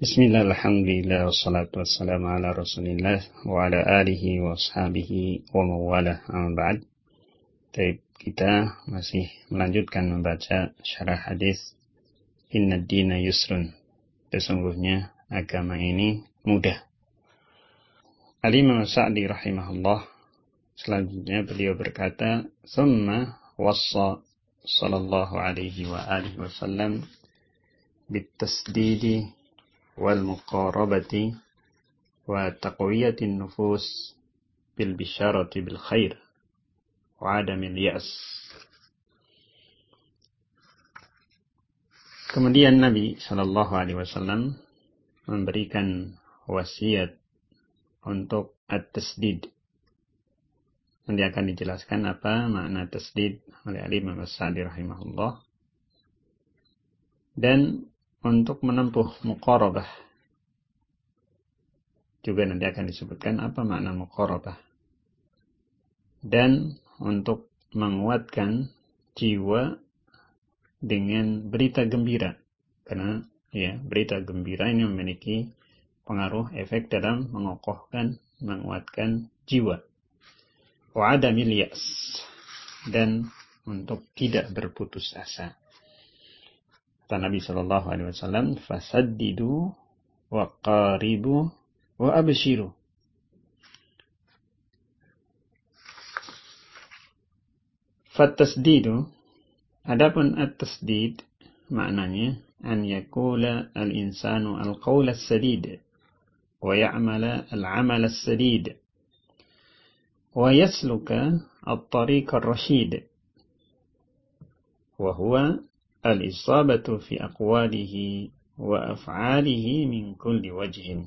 Bismillah, alhamdulillah, wassalatu wassalamu ala rasulillah wa ala alihi wa ashabihi wa mawalah, amma ba'd. Kita masih melanjutkan membaca syarah hadis Inna dina yusrun. Sesungguhnya agama ini mudah. Al-Imam Sa'di rahimahullah, selanjutnya beliau berkata, Summa wassa sallallahu alaihi wa alihi wasallam bitasdidi wal muqarabati wa taqwiyatin nufus bil bisharati bil khair wa adamil ya'as. Kemudian Nabi sallallahu alaihi wasallam memberikan wasiat untuk at-tasdid. Nanti akan dijelaskan apa makna tasdid oleh Imam As-Sa'di rahimahullah. Dan untuk menempuh muqarabah, juga nanti akan disebutkan apa makna muqarabah. Dan untuk menguatkan jiwa dengan berita gembira. Karena berita gembira ini memiliki pengaruh efek dalam mengokohkan, menguatkan jiwa. Wa adamil ya'as, dan untuk tidak berputus asa. Kata Nabi sallallahu alaihi wasallam, fasaddidu wa qaribu wa abshiru. Fatasdidu, adapun at-tasdid maknanya an yakula al-insanu al-qawl as-sadid wa ya'mala al-'amal as-sadid wa yasluka at-tariq ar-rashid wa huwa al-isabatu fi aqwalihi wa af'alihi min kulli wajhin.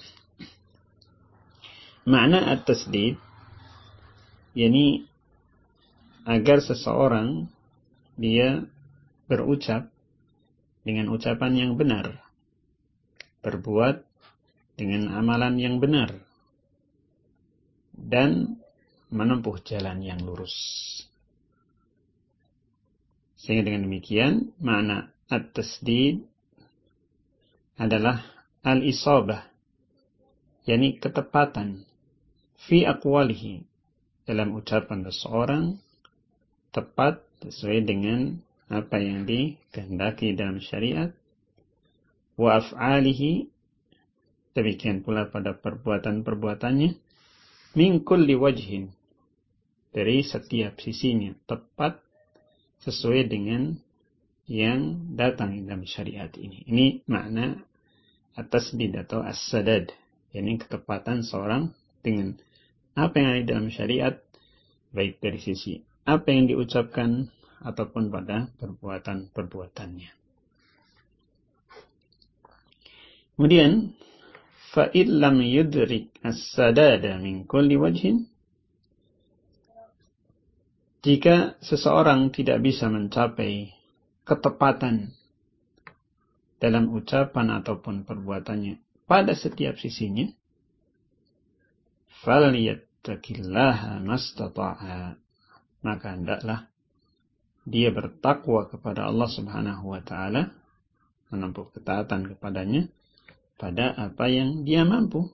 Makna at-tasdid, yakni agar seseorang dia berucap dengan ucapan yang benar, berbuat dengan amalan yang benar, dan menempuh jalan yang lurus. Sehingga dengan demikian, makna at-tasdid adalah al-isabah, yakni ketepatan, fi aqwalihi, dalam ucapan seseorang, tepat sesuai dengan apa yang dikehendaki dalam syariat, wa af'alihi, demikian pula pada perbuatan-perbuatannya, min kulli wajhin, dari setiap sisinya, tepat sesuai dengan yang datang dalam syariat ini. Ini makna at-tasdid atau as-sadad, yakni ketepatan seorang dengan apa yang ada dalam syariat, baik dari sisi apa yang diucapkan ataupun pada perbuatan-perbuatannya. Kemudian, fa'id lam yudrik as-sadada min kulli wajhin, jika seseorang tidak bisa mencapai ketepatan dalam ucapan ataupun perbuatannya pada setiap sisinya, falyattaqillaha mastata'a, maka hendaklah dia bertakwa kepada Allah Subhanahu wa taala, menempuh ketaatan kepadanya pada apa yang dia mampu.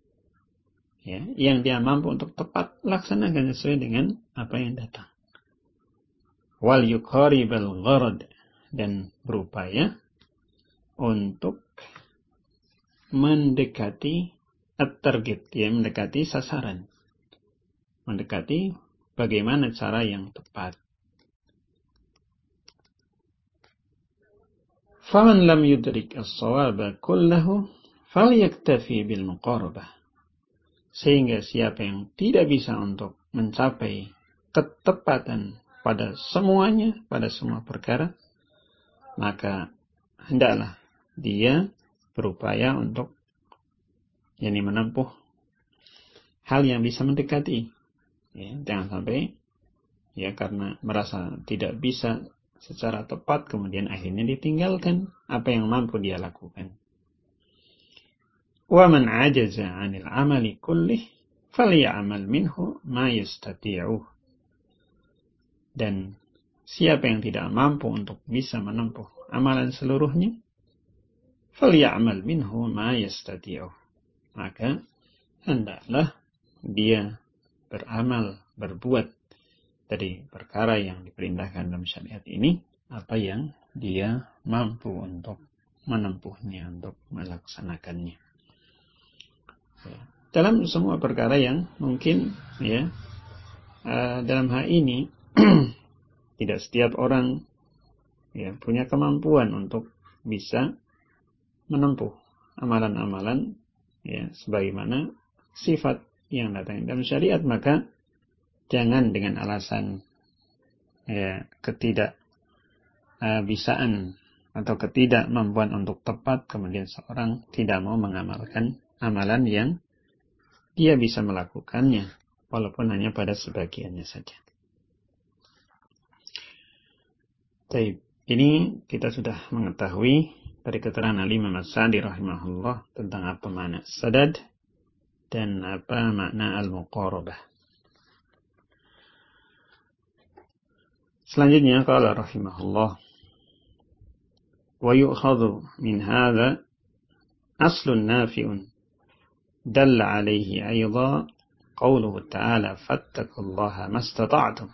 Yang dia mampu untuk tepat laksanakan sesuai dengan apa yang datang. Wal yuqaribal gharad, dan berupaya untuk mendekati at-target, mendekati sasaran. Mendekati bagaimana cara yang tepat. Faman lam yudrik as-sawaba kullahu falyaktafi bil muqarabah. Sehingga siapa yang tidak bisa untuk mencapai ketepatan pada semuanya, pada semua perkara, maka hendaklah dia berupaya untuk menempuh hal yang bisa mendekati. Jangan sampai karena merasa tidak bisa secara tepat kemudian akhirnya ditinggalkan apa yang mampu dia lakukan. Wa man ajaza 'anil 'amali kullih faly'amal minhu ma yastati'uh. Dan siapa yang tidak mampu untuk bisa menempuh amalan seluruhnya, فَلْيَعْمَلْ مِنْهُ مَا يَسْتَطِيعُ. Maka hendaklah dia beramal, berbuat dari perkara yang diperintahkan dalam syariat ini apa yang dia mampu untuk menempuhnya, untuk melaksanakannya. Dalam semua perkara yang mungkin dalam hal ini tidak setiap orang punya kemampuan untuk bisa menempuh amalan-amalan sebagaimana sifat yang datang dalam syariat, maka jangan dengan alasan ketidakbisaan atau ketidakmampuan untuk tepat kemudian seorang tidak mau mengamalkan amalan yang dia bisa melakukannya walaupun hanya pada sebagiannya saja. Baik, ini kita sudah mengetahui dari keterangan Imam As-Sa'di rahimahullah tentang apa makna sadad dan apa makna al-muqarabah. Selanjutnya qala rahimahullah wa yu'khadhu min hadha aslun nafi'un dalla alaihi ayda qawluhu ta'ala fattaqullaha mastata'tum.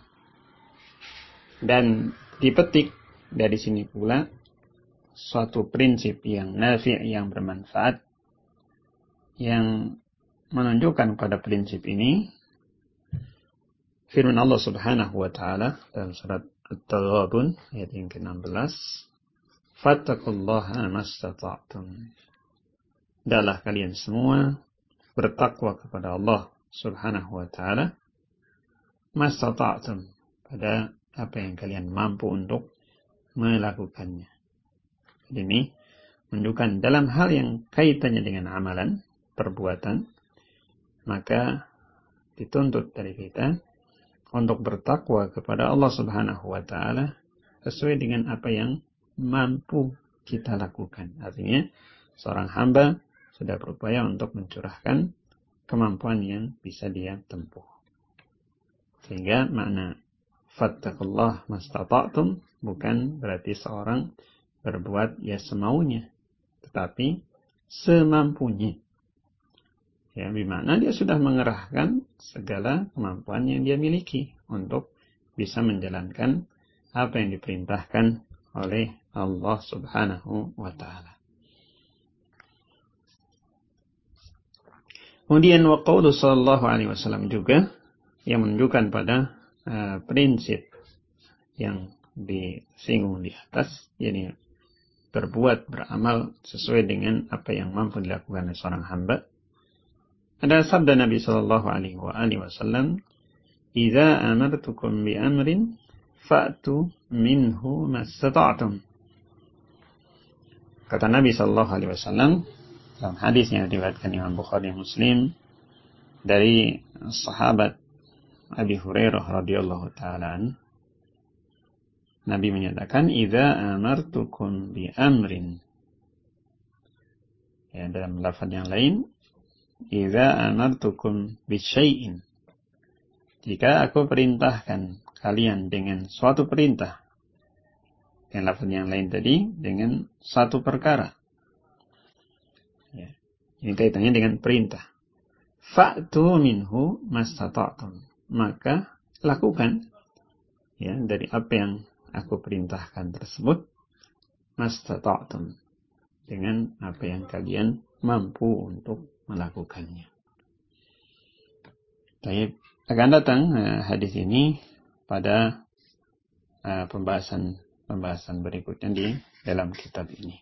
Dan dipetik dari sini pula suatu prinsip yang nafi', yang bermanfaat, yang menunjukkan pada prinsip ini firman Allah Subhanahu wa taala dalam surat At-Taghabun ayat yang ke-16, fattaqullaha mastata'tum. Hendaklah kalian semua bertakwa kepada Allah Subhanahu wa taala mastata'tum, pada apa yang kalian mampu untuk melakukannya. Jadi ini menunjukkan dalam hal yang kaitannya dengan amalan, perbuatan, maka dituntut dari kita untuk bertakwa kepada Allah Subhanahu wa taala sesuai dengan apa yang mampu kita lakukan. Artinya seorang hamba sudah berupaya untuk mencurahkan kemampuan yang bisa dia tempuh. Sehingga makna fattaqullah mastata'tum bukan berarti seorang berbuat semaunya, tetapi semampunya. Bimana dia sudah mengerahkan segala kemampuan yang dia miliki untuk bisa menjalankan apa yang diperintahkan oleh Allah Subhanahu wa ta'ala. Kemudian wa qaulu sallallahu alaihi wasallam juga yang menunjukkan pada prinsip yang disinggung di atas, yakni berbuat, beramal sesuai dengan apa yang mampu dilakukan oleh seorang hamba. Ada sabda Nabi sallallahu alaihi wasallam, "Idza amartukum bi amrin fa'tu minhu mastata'tum." Kata Nabi sallallahu alaihi wasallam dalam hadis yang diriwayatkan Imam Bukhari dan Muslim dari sahabat Abi Hurairah radhiyallahu ta'ala, Nabi menyatakan, "Idza amartukum bi amrin." Dalam lafaz yang lain, "Idza amartukum bi syai'in." Jika aku perintahkan kalian dengan suatu perintah. Yang lafaz yang lain tadi dengan satu perkara. Ini kaitannya dengan perintah. Fa'tu minhu mastata'tum. Maka lakukan dari apa yang aku perintahkan tersebut mastata'tum, dengan apa yang kalian mampu untuk melakukannya. Baik, akan datang hadis ini pada pembahasan berikutnya di dalam kitab ini.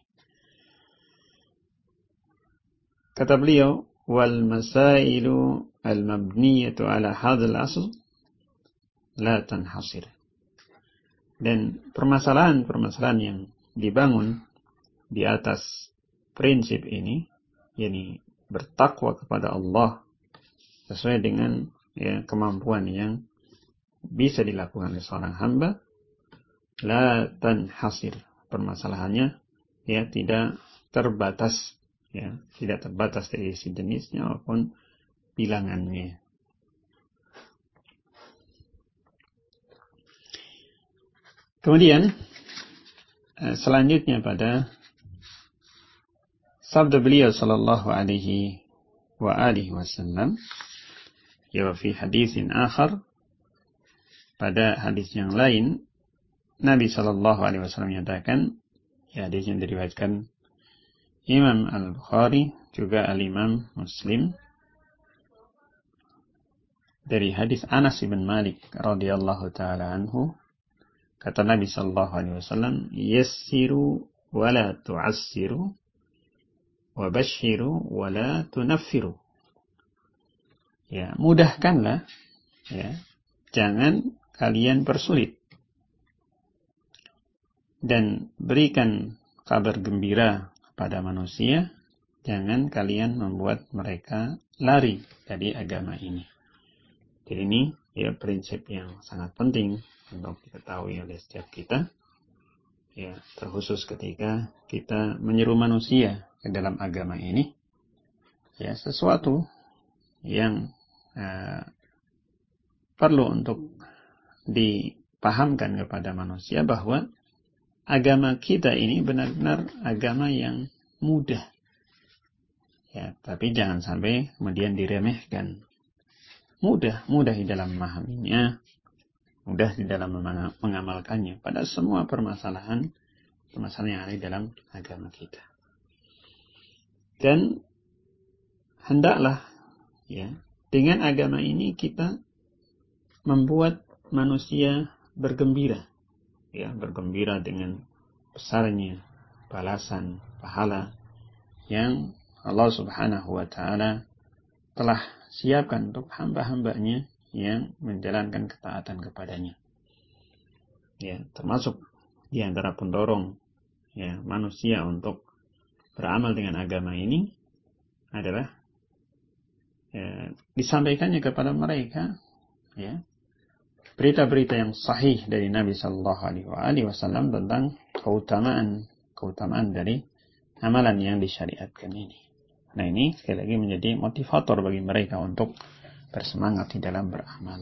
Kata beliau, wal masailu al mabniyatu ala hadzal asl la tanhasir. Dan permasalahan yang dibangun di atas prinsip ini, yakni bertakwa kepada Allah sesuai dengan kemampuan yang bisa dilakukan oleh seorang hamba, la tanhasir. Permasalahannya tidak terbatas, tidak terbatas dari isi jenisnya maupun bilangannya. Kemudian selanjutnya pada sabda beliau sallallahu alaihi wa alihi wasallam, ya fi hadisin akhar, pada hadis yang lain Nabi sallallahu alaihi wasallam menyatakan, ya hadis yang diriwayatkan Imam Al-Bukhari juga Al-Imam Muslim, dari hadis Anas bin Malik radhiyallahu taala anhu, kata Nabi sallallahu alaihi wasallam, yassiru wa la tu'assiru wa bashiru wa la tunaffiru. Ya, mudahkanlah, ya, jangan kalian persulit, dan berikan kabar gembira kepada manusia, jangan kalian membuat mereka lari dari agama ini. Jadi ini ya prinsip yang sangat penting untuk diketahui oleh setiap kita, ya, terkhusus ketika kita menyeru manusia ke dalam agama ini, ya, sesuatu yang perlu untuk dipahamkan kepada manusia bahwa agama kita ini benar-benar agama yang mudah, ya, tapi jangan sampai kemudian diremehkan. Mudah di dalam memahaminya, mudah di dalam mengamalkannya pada semua permasalahan yang ada dalam agama kita. Dan hendaklah, ya, dengan agama ini kita membuat manusia bergembira, ya, bergembira dengan besarnya balasan pahala yang Allah Subhanahu wa taala telah siapkan untuk hamba-hambanya yang menjalankan ketaatan kepadanya. Ya, termasuk di antara pendorong, ya, manusia untuk beramal dengan agama ini adalah, ya, disampaikannya kepada mereka, ya, berita-berita yang sahih dari Nabi Sallallahu Alaihi Wasallam tentang keutamaan dari amalan yang disyariatkan ini. Nah, ini sekali lagi menjadi motivator bagi mereka untuk bersemangat di dalam beramal.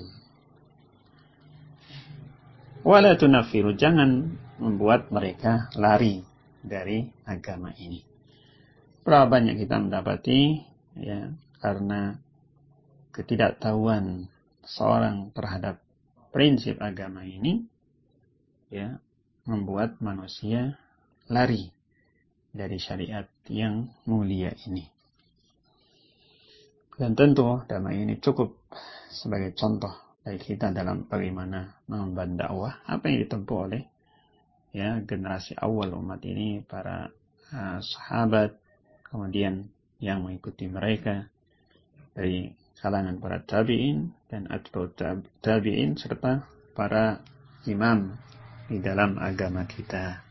Wala tunaffiru, jangan membuat mereka lari dari agama ini. Berapa banyak kita mendapati, ya, karena ketidaktahuan seorang terhadap prinsip agama ini, ya, membuat manusia lari dari syariat yang mulia ini. Dan tentu damai ini cukup sebagai contoh bagi kita dalam bagaimana mengemban dakwah, apa yang ditempuh oleh, ya, generasi awal umat ini, para sahabat, kemudian yang mengikuti mereka dari kalangan para tabi'in dan atba'ut tabi'in, serta para imam di dalam agama kita.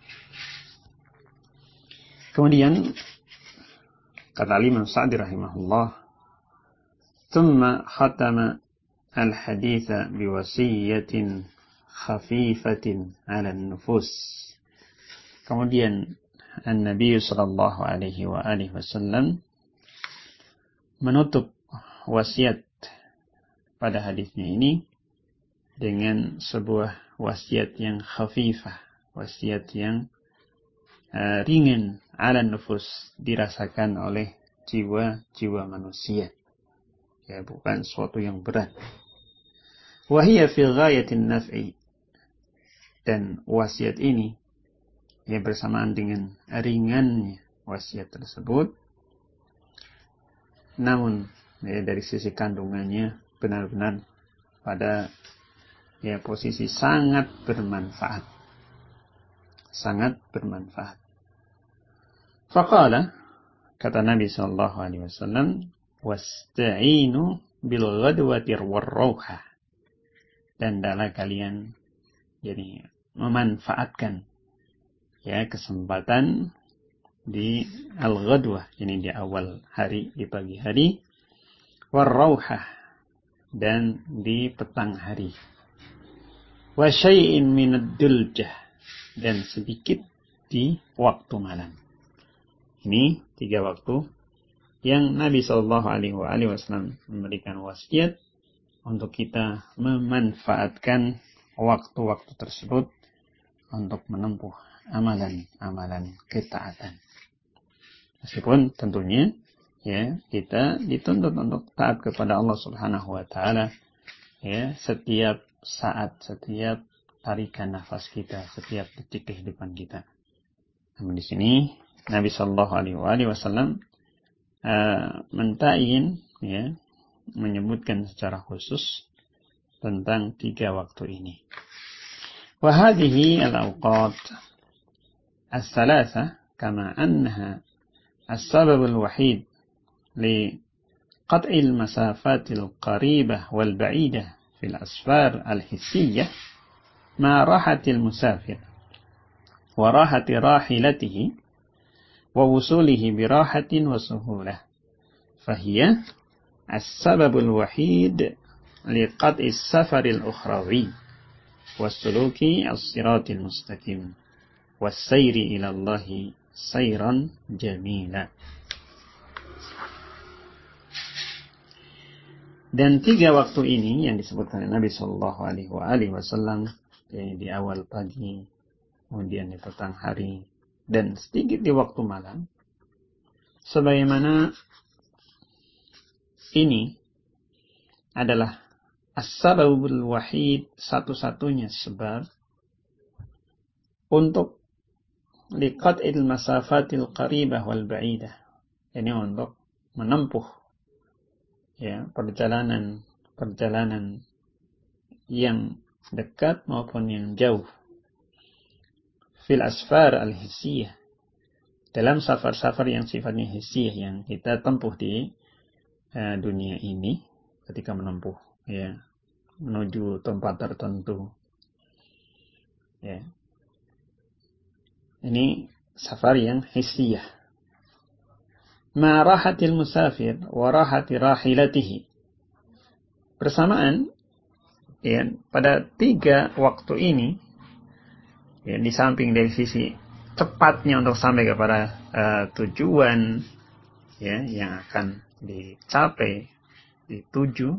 Kemudian kata Imam Sa'di rahimahullah, ثم ختم الحديث بوصية خفيفة على النفوس. Kemudian Nabi sallallahu alaihi wasallam menutup wasiat pada hadisnya ini dengan sebuah wasiat yang khafifah, wasiat yang ringan, ala nufus, dirasakan oleh jiwa-jiwa manusia. Ya, bukan sesuatu yang berat. Wahiyya fi ghayatin naf'i, dan wasiat ini, ya, bersamaan dengan ringannya wasiat tersebut, namun, ya, dari sisi kandungannya benar-benar pada, ya, posisi sangat bermanfaat. Sangat bermanfaat. Faqala, kata Nabi sallallahu alaihi wasallam, wasta'inu bil ghadwati war-rauha, dan hendaklah kalian jadi memanfaatkan, ya, kesempatan di al-ghadwah, ini di awal hari, di pagi hari, war-rauha, dan di petang hari, wa syai'in minad duljah, dan sedikit di waktu malam. Ini 3 waktu yang Nabi Shallallahu Alaihi Wasallam memberikan wasiat untuk kita memanfaatkan waktu-waktu tersebut untuk menempuh amalan-amalan ketaatan. Meskipun tentunya ya kita dituntut untuk taat kepada Allah Subhanahu wa taala ya setiap saat, setiap tarikan nafas kita, setiap detik kehidupan kita. Namun di sini Nabi Shallallahu Alaihi Wasallam mentayin ya menyebutkan secara khusus tentang 3 waktu ini. وهذه الأوقات الثلاثة كما أنها السبب الوحيد لقطع المسافات القريبة والبعيدة في الأسفار الحسية مع راحة المسافر وراحة راحلته ووصوله براحة وسهولة فهي السبب الوحيد لقطع السفر الأخروي والسلوك الصراط المستقيم والسير إلى الله سيرا جميلا. Dan 3 waktu ini yang disebutkan Nabi Shallallahu Alaihi Wasallam di awal pagi, kemudian di petang hari, dan sedikit di waktu malam, sebagaimana ini adalah as-sababul wahid, satu-satunya sebab untuk liqat'il masafatil qaribah wal ba'idah, ini untuk menempuh ya perjalanan yang dekat maupun yang jauh fil asfar al-hissiyah, dalam safar-safar yang sifatnya hissiyah yang kita tempuh di dunia ini ketika menempuh ya menuju tempat tertentu ya. Ini safar yang hissiyah. Ma rahatil musafir wa rahati rahilatihi. Bersamaan ya pada 3 waktu ini ya, di samping dari sisi cepatnya untuk sampai kepada tujuan ya yang akan dicapai, dituju,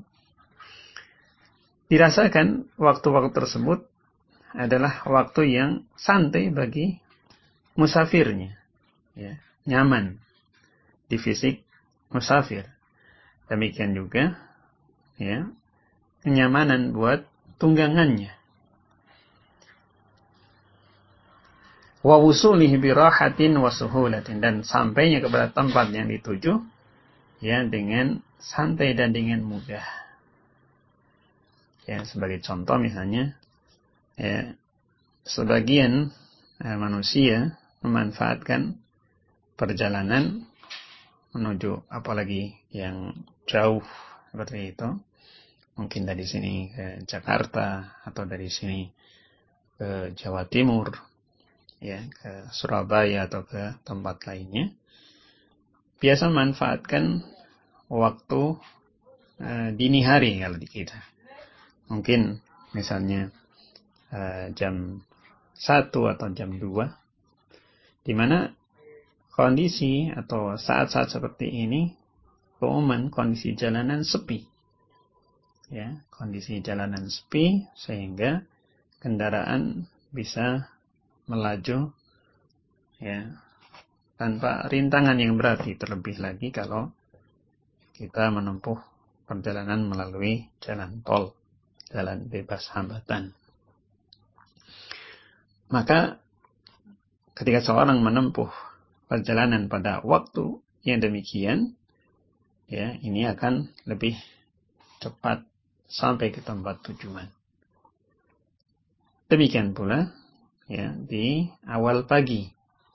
dirasakan waktu-waktu tersebut adalah waktu yang santai bagi musafirnya ya, nyaman di fisik musafir. Demikian juga ya kenyamanan buat tunggangannya. Wa wusulihi bi rahatin wa suhulatin, dan sampainya kepada tempat yang dituju ya dengan santai dan dengan mudah. Ya, sebagai contoh misalnya ya sebagian manusia memanfaatkan perjalanan menuju apalagi yang jauh seperti itu, mungkin dari sini ke Jakarta atau dari sini ke Jawa Timur ya, ke Surabaya atau ke tempat lainnya, biasa memanfaatkan waktu dini hari kalau di kita. Mungkin misalnya jam 1 atau jam 2, di mana kondisi atau saat-saat seperti ini keumuman kondisi jalanan sepi. Ya, kondisi jalanan sepi sehingga kendaraan bisa melaju ya tanpa rintangan yang berarti, terlebih lagi kalau kita menempuh perjalanan melalui jalan tol, jalan bebas hambatan. Maka ketika seorang menempuh perjalanan pada waktu yang demikian, ya, ini akan lebih cepat sampai ke tempat tujuan. Demikian pula, ya, di awal pagi,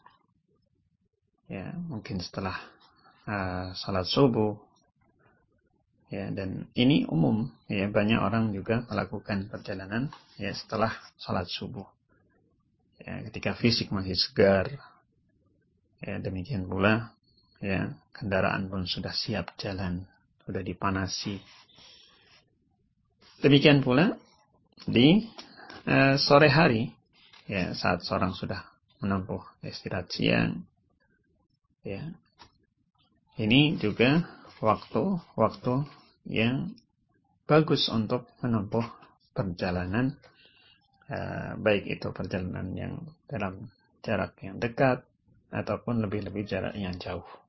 ya, mungkin setelah salat subuh, ya, dan ini umum, ya, banyak orang juga melakukan perjalanan, ya, setelah salat subuh, ya, ketika fisik masih segar. Ya, demikian pula ya kendaraan pun sudah siap jalan, sudah dipanasi. Demikian pula di sore hari ya, saat seorang sudah menempuh istirahat siang ya. Ini juga waktu yang bagus untuk menempuh perjalanan, baik itu perjalanan yang dalam jarak yang dekat ataupun lebih-lebih jarak yang jauh.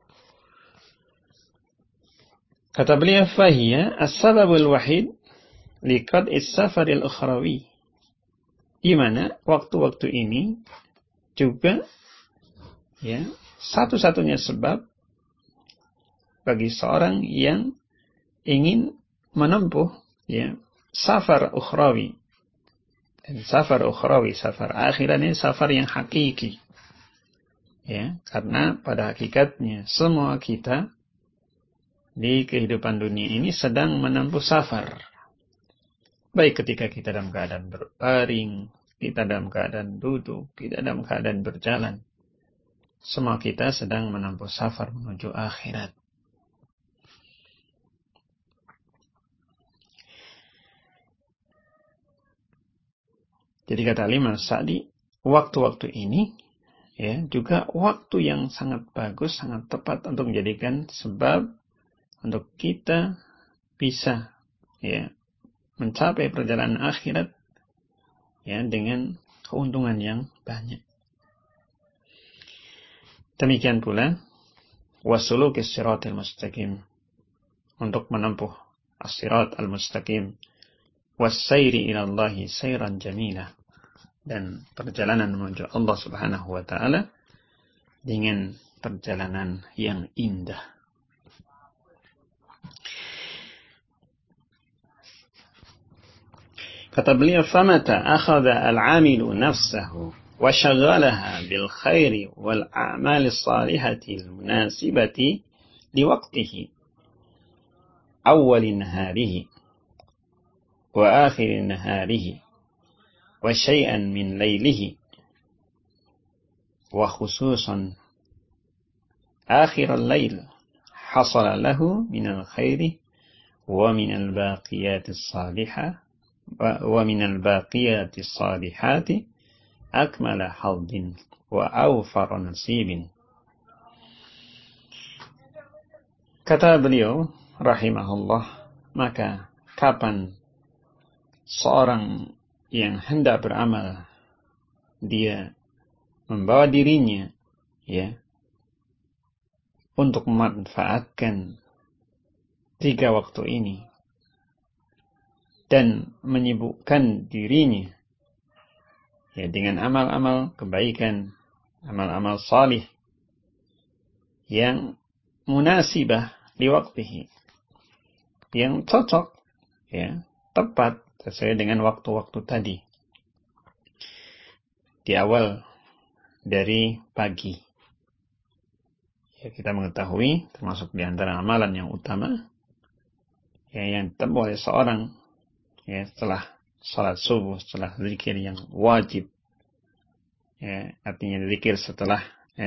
Kata beliau, fahiya as-sababul wahid liqad'is safaril ukhrawi. Di mana waktu-waktu ini juga ya satu-satunya sebab bagi seorang yang ingin menempuh ya safar ukhrawi. Dan safar ukhrawi, safar akhirat ini safar yang hakiki. Ya, karena pada hakikatnya semua kita di kehidupan dunia ini sedang menempuh safar. Baik ketika kita dalam keadaan berbaring, kita dalam keadaan duduk, kita dalam keadaan berjalan. Semua kita sedang menempuh safar menuju akhirat. Jadi kata Imam Sa'di, waktu-waktu ini ya juga waktu yang sangat bagus, sangat tepat untuk menjadikan sebab untuk kita bisa ya mencapai perjalanan akhirat ya dengan keuntungan yang banyak. Demikian pula wasulukis siratal mustaqim, untuk menempuh as-sirat al-mustaqim, was-sayri ila Allah sayran jamila, dan perjalanan menuju Allah Subhanahu wa taala dengan perjalanan yang indah. Kata beliau, famata akhadha al-'amilu nafsahu wa shaghalaha bil khairi wal a'mali salihati al-munasibati li waqtihi awwal naharihi wa akhir naharihi wa syai'an min laylihi wa khususan akhir al-layl hasala lahu min al-khairi wa min al-baqiyati as-salihah wa minal baqiyati shalihati akmala haldin wa awfar nasibin. Kata beliau rahimahullah, maka kapan seorang yang hendak beramal dia membawa dirinya ya untuk memanfaatkan 3 waktu ini dan menyibukkan dirinya ya dengan amal-amal kebaikan, amal-amal salih yang munasibah di waktihi, yang cocok ya, tepat sesuai dengan waktu-waktu tadi. Di awal dari pagi. Ya, kita mengetahui termasuk di antara amalan yang utama ya, yang ditempuh oleh seorang ya, setelah salat subuh, setelah zikir yang wajib, ya, artinya zikir setelah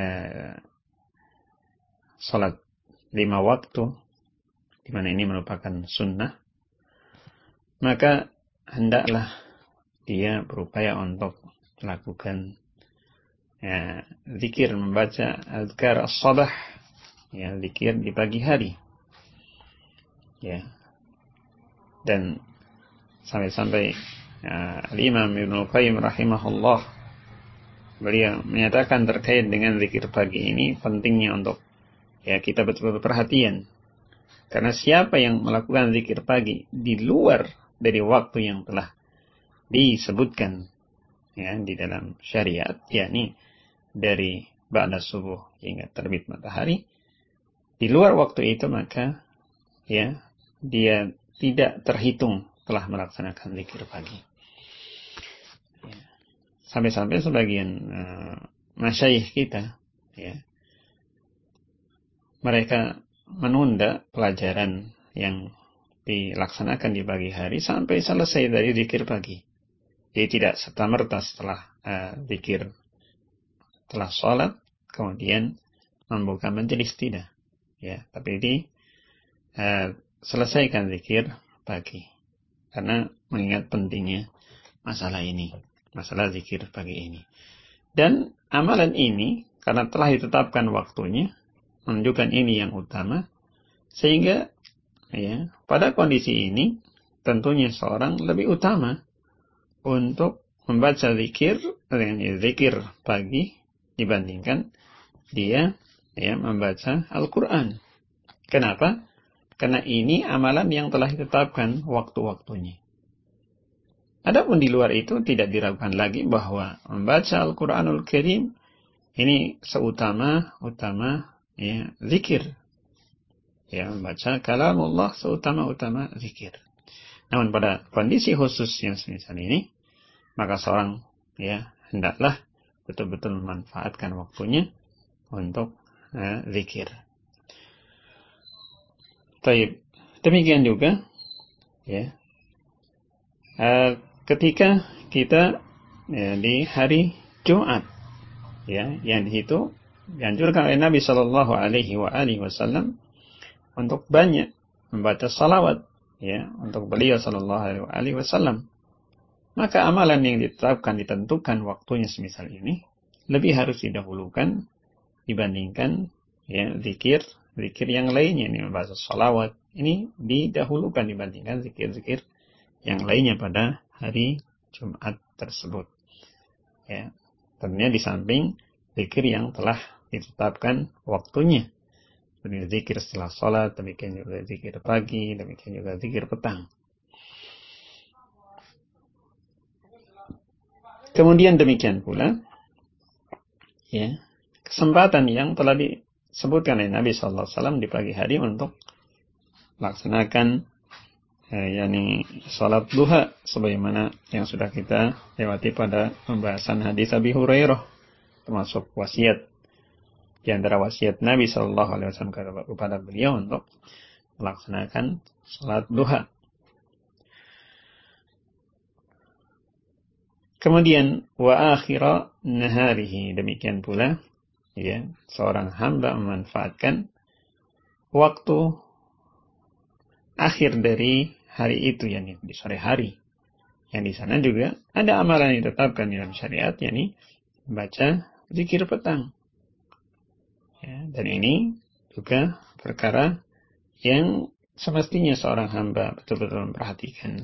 salat 5 waktu, di mana ini merupakan sunnah, maka hendaklah dia berupaya untuk melakukan ya, zikir, membaca azkar as-sabah, ya, zikir di pagi hari, ya, dan sampai-sampai Imam Ibnu Qayyim rahimahullah beliau menyatakan terkait dengan zikir pagi ini pentingnya untuk ya kita betul-betul perhatian, karena siapa yang melakukan zikir pagi di luar dari waktu yang telah disebutkan ya di dalam syariat, yakni dari ba'da subuh hingga terbit matahari, di luar waktu itu, maka ya dia tidak terhitung telah melaksanakan zikir pagi. Ya. Sampai-sampai sebagian masyayikh kita, ya, mereka menunda pelajaran yang dilaksanakan di pagi hari sampai selesai dari zikir pagi. Jadi tidak serta-merta setelah zikir, setelah sholat, kemudian membuka majelis, tidak. Ya, tapi ini selesaikan zikir pagi. Karena mengingat pentingnya masalah ini, masalah zikir pagi ini. Dan amalan ini, karena telah ditetapkan waktunya, menunjukkan ini yang utama, sehingga ya pada kondisi ini, tentunya seorang lebih utama untuk membaca zikir, zikir pagi, dibandingkan dia ya membaca Al-Quran. Kenapa? Karena ini amalan yang telah ditetapkan waktu-waktunya. Adapun di luar itu tidak diragukan lagi bahwa membaca Al-Quranul Karim ini seutama ya, zikir. Ya, membaca kalamullah seutama zikir. Namun pada kondisi khusus yang semisal ini, maka seorang ya hendaklah betul-betul memanfaatkan waktunya untuk zikir. Baik, demikian juga ya. Ketika kita ya, di hari Jumat ya, yang di situ dianjurkan oleh Nabi Shallallahu Alaihi Wasallam untuk banyak membaca salawat ya untuk beliau Shallallahu Alaihi Wasallam. Maka amalan yang ditetapkan ditentukan waktunya semisal ini lebih harus didahulukan dibandingkan ya zikir yang lainnya. Ini membaca salawat ini didahulukan dibandingkan zikir yang lainnya pada hari Jumat tersebut. Ya, tentunya di samping zikir yang telah ditetapkan waktunya. Seperti zikir setelah sholat, demikian juga zikir pagi, demikian juga zikir petang. Kemudian demikian pula ya, kesempatan yang telah disebutkan oleh Nabi SAW di pagi hari untuk melaksanakan yakni salat duha sebagaimana yang sudah kita lewati pada pembahasan hadis Abi Hurairah, termasuk wasiat di antara wasiat Nabi SAW kepada beliau untuk melaksanakan salat duha. Kemudian wa akhira naharihi, demikian pula ya, seorang hamba memanfaatkan waktu akhir dari hari itu, yakni di sore hari. Yang di sana juga ada amalan yang ditetapkan dalam syariat, yakni membaca zikir petang. Ya, dan ini juga perkara yang semestinya seorang hamba betul-betul memperhatikan.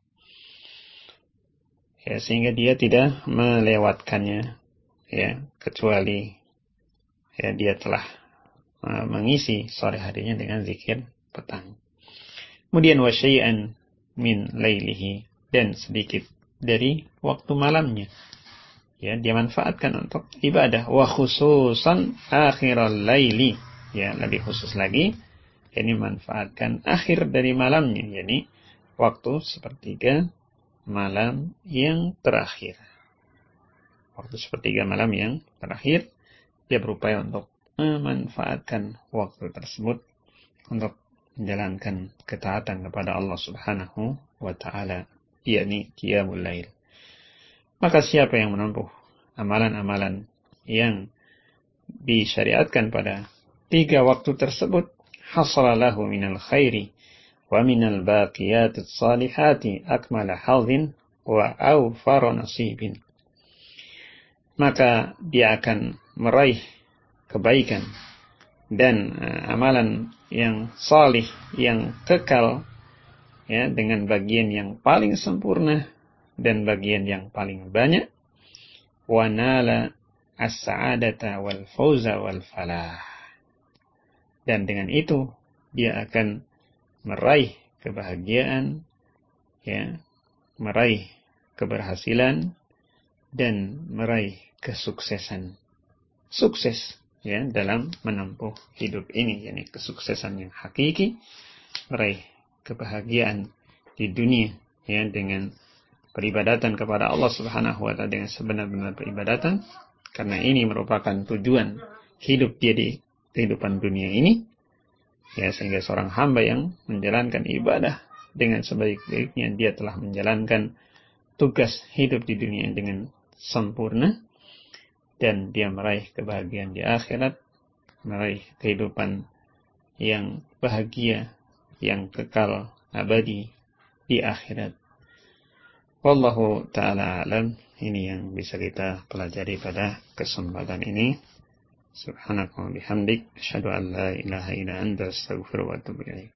Ya, sehingga dia tidak melewatkannya ya, kecuali ya, dia telah mengisi sore harinya dengan zikir petang. Kemudian wa syai'an min lailihi, dan sedikit dari waktu malamnya. Ya, dia manfaatkan untuk ibadah. Wa khususan akhiral laili. Ya, lebih khusus lagi, ini manfaatkan akhir dari malamnya, yakni waktu sepertiga malam yang terakhir. Waktu sepertiga malam yang terakhir, dia berupaya untuk memanfaatkan waktu tersebut untuk menjalankan ketaatan kepada Allah Subhanahu wa Ta'ala, yakni qiyamul lail. Maka siapa yang menempuh amalan-amalan yang disyariatkan pada 3 waktu tersebut, hasala lahu minal khairi wa minal baqiyatis salihati akmala hadzin wa awfara nasibin. Maka dia akan meraih kebaikan dan amalan yang salih, yang kekal ya, dengan bagian yang paling sempurna dan bagian yang paling banyak. Wa nala as-sa'adata wal fawza wal falah. Dan dengan itu dia akan meraih kebahagiaan ya, meraih keberhasilan dan meraih kesuksesan. Sukses ya dalam menempuh hidup ini, yakni kesuksesan yang hakiki, meraih kebahagiaan di dunia ya dengan peribadatan kepada Allah Subhanahu wa Ta'ala dengan sebenar-benar peribadatan, karena ini merupakan tujuan hidup dia di kehidupan dunia ini ya, sehingga seorang hamba yang menjalankan ibadah dengan sebaik-baiknya, dia telah menjalankan tugas hidup di dunia dengan sempurna, dan dia meraih kebahagiaan di akhirat, meraih kehidupan yang bahagia, yang kekal abadi di akhirat. Wallahu ta'ala alam. Ini yang bisa kita pelajari pada kesempatan ini. Subhanaka wa bihamdik, asyhadu an la ilaha illa anta, astaghfiruka wa atubu ilaik.